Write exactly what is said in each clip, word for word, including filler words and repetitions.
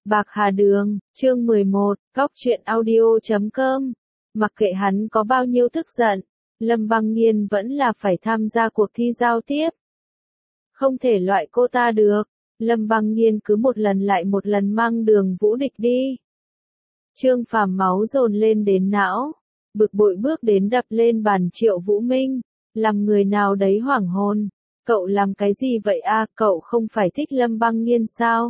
Bạc Hà Đường, chương mười một, góc truyện audio chấm com. Mặc kệ hắn có bao nhiêu tức giận, Lâm Băng Nghiên vẫn là phải tham gia cuộc thi giao tiếp. Không thể loại cô ta được, Lâm Băng Nghiên cứ một lần lại một lần mang Đường Vũ Địch đi. Trương Phàm máu dồn lên đến não, bực bội bước đến đập lên bàn Triệu Vũ Minh, làm người nào đấy hoảng hồn. Cậu làm cái gì vậy a? Cậu không phải thích Lâm Băng Nghiên sao?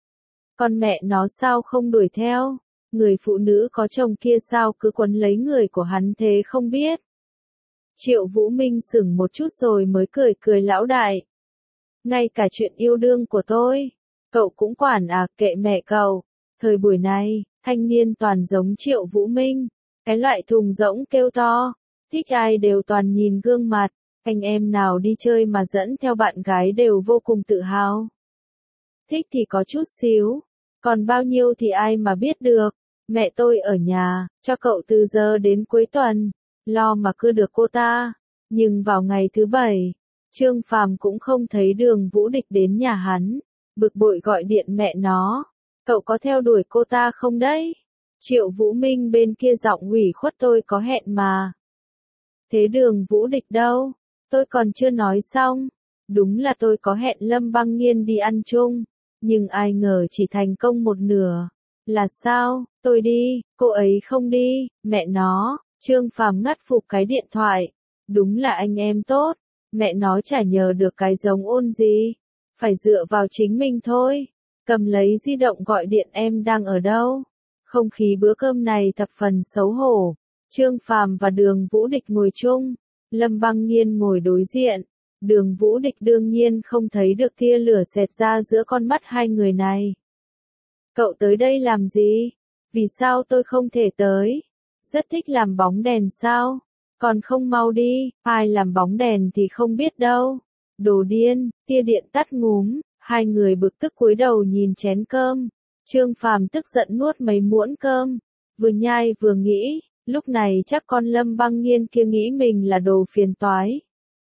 Con mẹ nó sao không đuổi theo? Người phụ nữ có chồng kia sao cứ quấn lấy người của hắn thế không biết? Triệu Vũ Minh sững một chút rồi mới cười cười lão đại. Ngay cả chuyện yêu đương của tôi, cậu cũng quản à? Kệ mẹ cậu. Thời buổi này, thanh niên toàn giống Triệu Vũ Minh, cái loại thùng rỗng kêu to, thích ai đều toàn nhìn gương mặt. Anh em nào đi chơi mà dẫn theo bạn gái đều vô cùng tự hào. Thích thì có chút xíu, còn bao nhiêu thì ai mà biết được. Mẹ tôi ở nhà, cho cậu từ giờ đến cuối tuần, lo mà cưa được cô ta. Nhưng vào ngày thứ bảy, Trương Phàm cũng không thấy Đường Vũ Địch đến nhà hắn, bực bội gọi điện mẹ nó. Cậu có theo đuổi cô ta không đấy? Triệu Vũ Minh bên kia giọng ủy khuất, tôi có hẹn mà. Thế Đường Vũ Địch đâu? Tôi còn chưa nói xong. Đúng là tôi có hẹn Lâm Băng Nghiên đi ăn chung, nhưng ai ngờ chỉ thành công một nửa. Là sao? Tôi đi, cô ấy không đi. Mẹ nó. Trương Phàm ngắt phục cái điện thoại. Đúng là anh em tốt. Mẹ nó chả nhờ được cái giống ôn gì. Phải dựa vào chính mình thôi. Cầm lấy di động gọi điện, em đang ở đâu? Không khí bữa cơm này thập phần xấu hổ. Trương Phàm và Đường Vũ Địch ngồi chung, Lâm Băng Nghiên ngồi đối diện. Đường Vũ Địch đương nhiên không thấy được tia lửa xẹt ra giữa con mắt hai người này. Cậu tới đây làm gì? Vì sao tôi không thể tới? Rất thích làm bóng đèn sao? Còn không mau đi, ai làm bóng đèn thì không biết đâu. Đồ điên, tia điện tắt ngúm, hai người bực tức cúi đầu nhìn chén cơm. Trương Phàm tức giận nuốt mấy muỗng cơm, vừa nhai vừa nghĩ. Lúc này chắc con Lâm Băng Nghiên kia nghĩ mình là đồ phiền toái.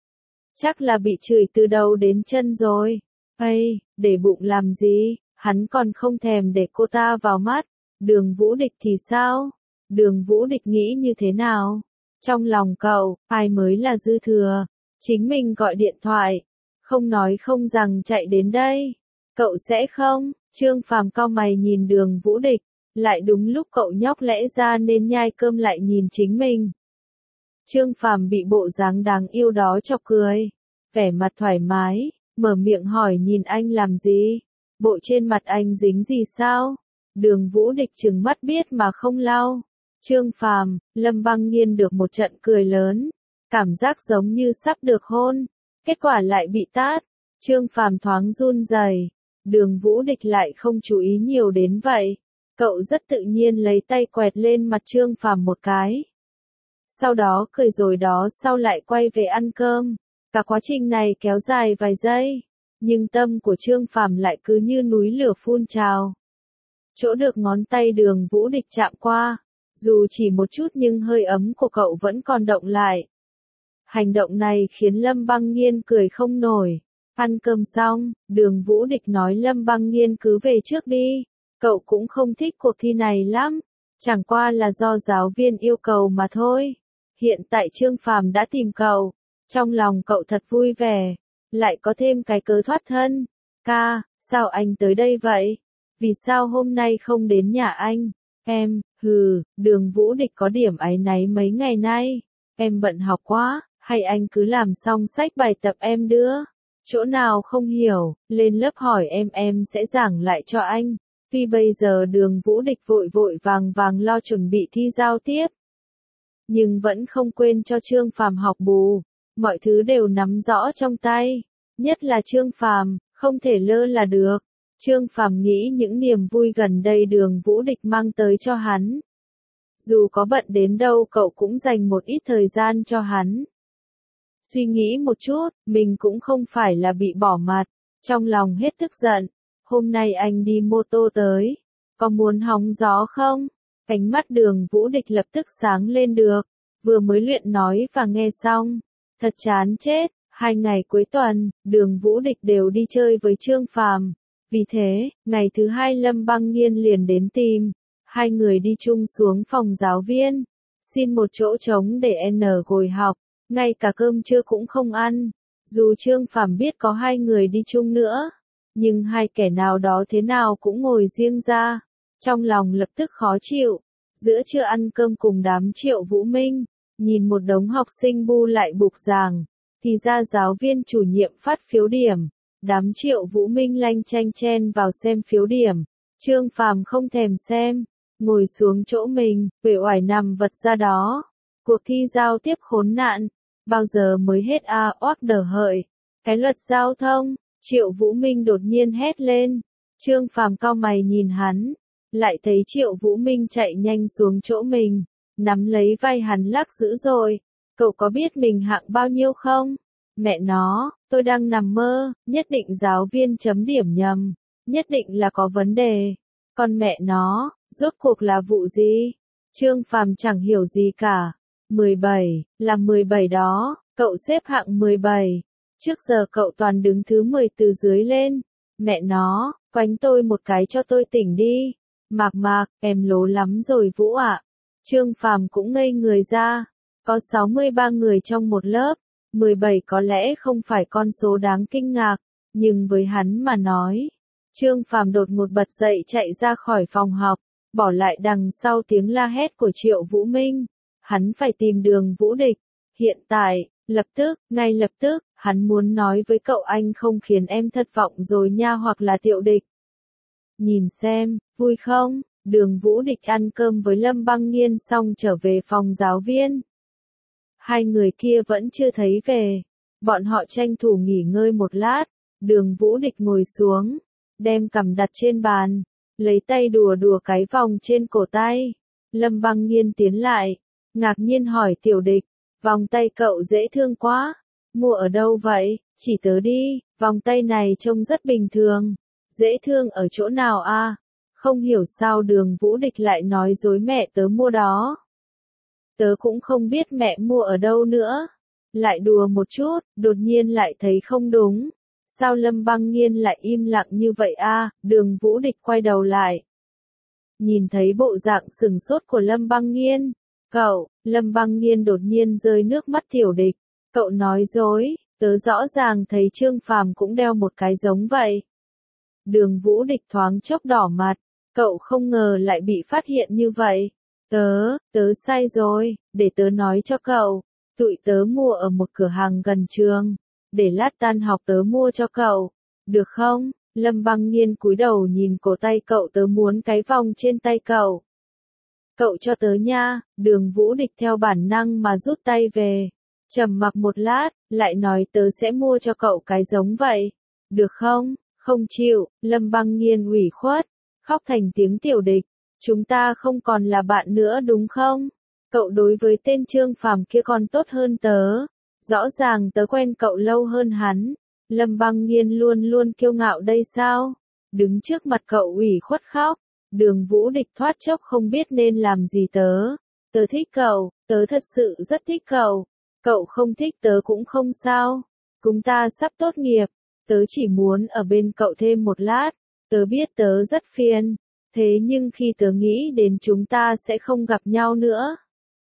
Chắc là bị chửi từ đầu đến chân rồi. Ây, để bụng làm gì, hắn còn không thèm để cô ta vào mắt. Đường Vũ Địch thì sao? Đường Vũ Địch nghĩ như thế nào? Trong lòng cậu, ai mới là dư thừa? Chính mình gọi điện thoại, không nói không rằng chạy đến đây. Cậu sẽ không? Trương Phàm cau mày nhìn Đường Vũ Địch. Lại đúng lúc cậu nhóc lẽ ra nên nhai cơm lại nhìn chính mình. Trương Phàm bị bộ dáng đáng yêu đó chọc cười, vẻ mặt thoải mái, mở miệng hỏi, nhìn anh làm gì? Bộ trên mặt anh dính gì sao? Đường Vũ Địch trừng mắt biết mà không lau. Trương Phàm, Lâm Băng Nghiên được một trận cười lớn, cảm giác giống như sắp được hôn, kết quả lại bị tát. Trương Phàm thoáng run rẩy, Đường Vũ Địch lại không chú ý nhiều đến vậy. Cậu rất tự nhiên lấy tay quẹt lên mặt Trương Phàm một cái. Sau đó cười rồi đó sau lại quay về ăn cơm. Cả quá trình này kéo dài vài giây, nhưng tâm của Trương Phàm lại cứ như núi lửa phun trào. Chỗ được ngón tay Đường Vũ Địch chạm qua, dù chỉ một chút nhưng hơi ấm của cậu vẫn còn động lại. Hành động này khiến Lâm Băng Nghiên cười không nổi. Ăn cơm xong, Đường Vũ Địch nói Lâm Băng Nghiên cứ về trước đi. Cậu cũng không thích cuộc thi này lắm, chẳng qua là do giáo viên yêu cầu mà thôi. Hiện tại Trương Phàm đã tìm cậu, trong lòng cậu thật vui vẻ, lại có thêm cái cớ thoát thân. Ca, sao anh tới đây vậy? Vì sao hôm nay không đến nhà anh? Em, hừ, Đường Vũ Địch có điểm áy náy mấy ngày nay. Em bận học quá, hay anh cứ làm xong sách bài tập em đưa? Chỗ nào không hiểu, lên lớp hỏi em em sẽ giảng lại cho anh. Tuy bây giờ Đường Vũ Địch vội vội vàng vàng lo chuẩn bị thi giao tiếp, nhưng vẫn không quên cho Trương Phàm học bù, mọi thứ đều nắm rõ trong tay, nhất là Trương Phàm, không thể lơ là được. Trương Phàm nghĩ những niềm vui gần đây Đường Vũ Địch mang tới cho hắn. Dù có bận đến đâu cậu cũng dành một ít thời gian cho hắn. Suy nghĩ một chút, mình cũng không phải là bị bỏ mặt, trong lòng hết tức giận. Hôm nay anh đi mô tô tới, có muốn hóng gió không? Ánh mắt Đường Vũ Địch lập tức sáng lên được, vừa mới luyện nói và nghe xong. Thật chán chết, hai ngày cuối tuần, Đường Vũ Địch đều đi chơi với Trương Phàm. Vì thế, ngày thứ hai Lâm Băng Nghiên liền đến tìm. Hai người đi chung xuống phòng giáo viên. Xin một chỗ trống để N ngồi học. Ngay cả cơm trưa cũng không ăn. Dù Trương Phàm biết có hai người đi chung nữa. Nhưng hai kẻ nào đó thế nào cũng ngồi riêng ra. Trong lòng lập tức khó chịu. Giữa trưa ăn cơm cùng đám Triệu Vũ Minh. Nhìn một đống học sinh bu lại bục giảng. Thì ra giáo viên chủ nhiệm phát phiếu điểm. Đám Triệu Vũ Minh lanh chanh chen vào xem phiếu điểm. Trương Phàm không thèm xem. Ngồi xuống chỗ mình, uể oải nằm vật ra đó. Cuộc thi giao tiếp khốn nạn. Bao giờ mới hết a oác đờ hợi. Cái luật giao thông. Triệu Vũ Minh đột nhiên hét lên. Trương Phàm cau mày nhìn hắn. Lại thấy Triệu Vũ Minh chạy nhanh xuống chỗ mình. Nắm lấy vai hắn lắc dữ dội. Cậu có biết mình hạng bao nhiêu không? Mẹ nó, tôi đang nằm mơ, nhất định giáo viên chấm điểm nhầm. Nhất định là có vấn đề. Còn mẹ nó, rốt cuộc là vụ gì? Trương Phàm chẳng hiểu gì cả. mười bảy, là mười bảy đó, cậu xếp hạng mười bảy. Trước giờ cậu toàn đứng thứ mười từ dưới lên. Mẹ nó, quánh tôi một cái cho tôi tỉnh đi. Mạc Mạc, em lố lắm rồi Vũ ạ. Trương Phàm cũng ngây người ra. Có sáu mươi ba người trong một lớp. mười bảy có lẽ không phải con số đáng kinh ngạc. Nhưng với hắn mà nói. Trương Phàm đột ngột bật dậy chạy ra khỏi phòng học. Bỏ lại đằng sau tiếng la hét của Triệu Vũ Minh. Hắn phải tìm Đường Vũ Địch. Hiện tại, lập tức, ngay lập tức, hắn muốn nói với cậu anh không khiến em thất vọng rồi nha hoặc là Tiểu Địch. Nhìn xem, vui không? Đường Vũ Địch ăn cơm với Lâm Băng Nghiên xong trở về phòng giáo viên. Hai người kia vẫn chưa thấy về. Bọn họ tranh thủ nghỉ ngơi một lát. Đường Vũ Địch ngồi xuống. Đem cằm đặt trên bàn. Lấy tay đùa đùa cái vòng trên cổ tay. Lâm Băng Nghiên tiến lại. Ngạc nhiên hỏi Tiểu Địch. Vòng tay cậu dễ thương quá. Mua ở đâu vậy? Chỉ tớ đi. Vòng tay này trông rất bình thường. Dễ thương ở chỗ nào a? Không hiểu sao Đường Vũ Địch lại nói dối mẹ tớ mua đó. Tớ cũng không biết mẹ mua ở đâu nữa. Lại đùa một chút, đột nhiên lại thấy không đúng. Sao Lâm Băng Nghiên lại im lặng như vậy a? Đường Vũ Địch quay đầu lại. Nhìn thấy bộ dạng sừng sốt của Lâm Băng Nghiên. Cậu, Lâm Băng Nghiên đột nhiên rơi nước mắt Tiểu Địch. Cậu nói dối, tớ rõ ràng thấy Trương Phàm cũng đeo một cái giống vậy. Đường Vũ Địch thoáng chốc đỏ mặt. Cậu không ngờ lại bị phát hiện như vậy. Tớ, tớ sai rồi, để tớ nói cho cậu. Tụi tớ mua ở một cửa hàng gần trường. Để lát tan học tớ mua cho cậu. Được không? Lâm Băng Nghiên cúi đầu nhìn cổ tay cậu, tớ muốn cái vòng trên tay cậu. Cậu cho tớ nha. Đường Vũ Địch theo bản năng mà rút tay về. Trầm mặc một lát, lại nói tớ sẽ mua cho cậu cái giống vậy. Được không? Không chịu. Lâm Băng Nghiên ủy khuất. Khóc thành tiếng Tiểu Địch. Chúng ta không còn là bạn nữa đúng không? Cậu đối với tên Trương Phàm kia còn tốt hơn tớ. Rõ ràng tớ quen cậu lâu hơn hắn. Lâm Băng Nghiên luôn luôn kiêu ngạo đây sao? Đứng trước mặt cậu ủy khuất khóc. Đường Vũ Địch thoát chốc không biết nên làm gì tớ. Tớ thích cậu, tớ thật sự rất thích cậu. Cậu không thích tớ cũng không sao. Chúng ta sắp tốt nghiệp. Tớ chỉ muốn ở bên cậu thêm một lát. Tớ biết tớ rất phiền. Thế nhưng khi tớ nghĩ đến chúng ta sẽ không gặp nhau nữa.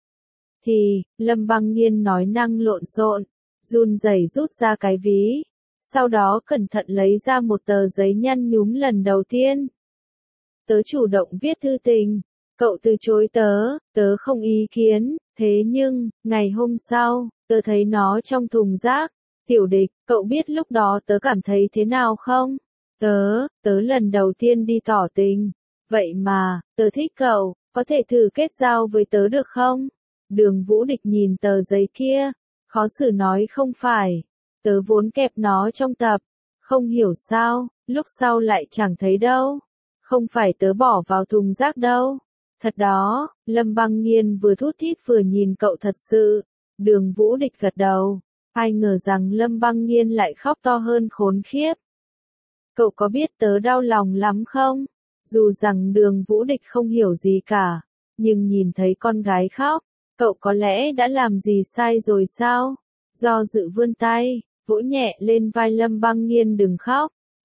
Thì, Lâm Băng Nghiên nói năng lộn xộn, run rẩy rút ra cái ví. Sau đó cẩn thận lấy ra một tờ giấy nhăn nhúm lần đầu tiên. Tớ chủ động viết thư tình. Cậu từ chối tớ, tớ không ý kiến. Thế nhưng, ngày hôm sau, tớ thấy nó trong thùng rác. Tiểu Địch, cậu biết lúc đó tớ cảm thấy thế nào không? Tớ, tớ lần đầu tiên đi tỏ tình. Vậy mà, tớ thích cậu, có thể thử kết giao với tớ được không? Đường Vũ Địch nhìn tờ giấy kia, khó xử nói không phải. Tớ vốn kẹp nó trong tập. Không hiểu sao, lúc sau lại chẳng thấy đâu. Không phải tớ bỏ vào thùng rác đâu. Thật đó, Lâm Băng Nghiên vừa thút thít vừa nhìn cậu thật sự. Đường Vũ Địch gật đầu. Ai ngờ rằng Lâm Băng Nghiên lại khóc to hơn khốn khiếp. Cậu có biết tớ đau lòng lắm không? Dù rằng Đường Vũ Địch không hiểu gì cả, nhưng nhìn thấy con gái khóc, cậu có lẽ đã làm gì sai rồi sao? Do dự vươn tay, vỗ nhẹ lên vai Lâm Băng Nghiên đừng khóc.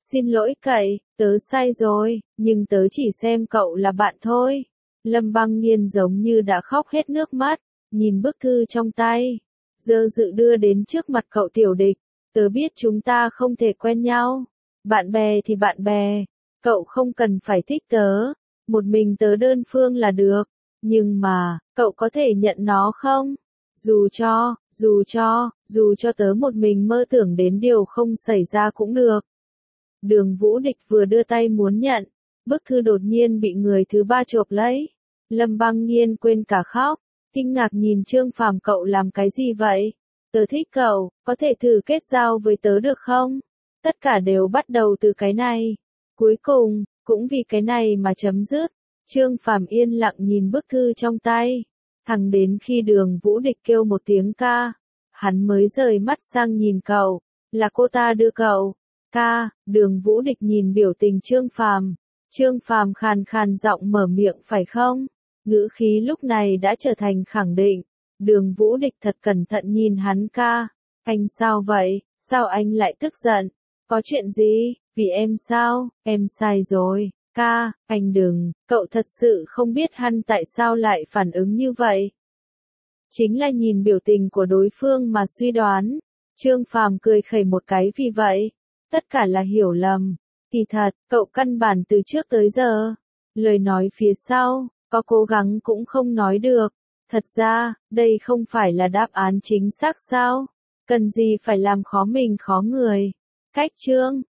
Xin lỗi cậy, tớ sai rồi, nhưng tớ chỉ xem cậu là bạn thôi. Lâm Băng Nghiên giống như đã khóc hết nước mắt, nhìn bức thư trong tay, dơ dự đưa đến trước mặt cậu Tiểu Địch. Tớ biết chúng ta không thể quen nhau. Bạn bè thì bạn bè, cậu không cần phải thích tớ, một mình tớ đơn phương là được. Nhưng mà, cậu có thể nhận nó không? Dù cho, dù cho, dù cho tớ một mình mơ tưởng đến điều không xảy ra cũng được. Đường Vũ Địch vừa đưa tay muốn nhận, bức thư đột nhiên bị người thứ ba chộp lấy. Lâm Băng Nghiên quên cả khóc, kinh ngạc nhìn Trương Phàm, cậu làm cái gì vậy? Tớ thích cậu, có thể thử kết giao với tớ được không? Tất cả đều bắt đầu từ cái này. Cuối cùng, cũng vì cái này mà chấm dứt. Trương Phàm yên lặng nhìn bức thư trong tay. Thẳng đến khi Đường Vũ Địch kêu một tiếng ca, hắn mới rời mắt sang nhìn cậu. Là cô ta đưa cậu. Ca, Đường Vũ Địch nhìn biểu tình Trương Phàm. Trương Phàm khàn khàn giọng mở miệng, phải không? Ngữ khí lúc này đã trở thành khẳng định. Đường Vũ Địch thật cẩn thận nhìn hắn, ca. Anh sao vậy? Sao anh lại tức giận? Có chuyện gì? Vì em sao? Em sai rồi. Ca, anh đừng, cậu thật sự không biết hắn tại sao lại phản ứng như vậy. Chính là nhìn biểu tình của đối phương mà suy đoán. Trương Phàm cười khẩy một cái, vì vậy, tất cả là hiểu lầm. Kỳ thật, cậu căn bản từ trước tới giờ, lời nói phía sau, có cố gắng cũng không nói được. Thật ra, đây không phải là đáp án chính xác sao? Cần gì phải làm khó mình khó người? Cách chương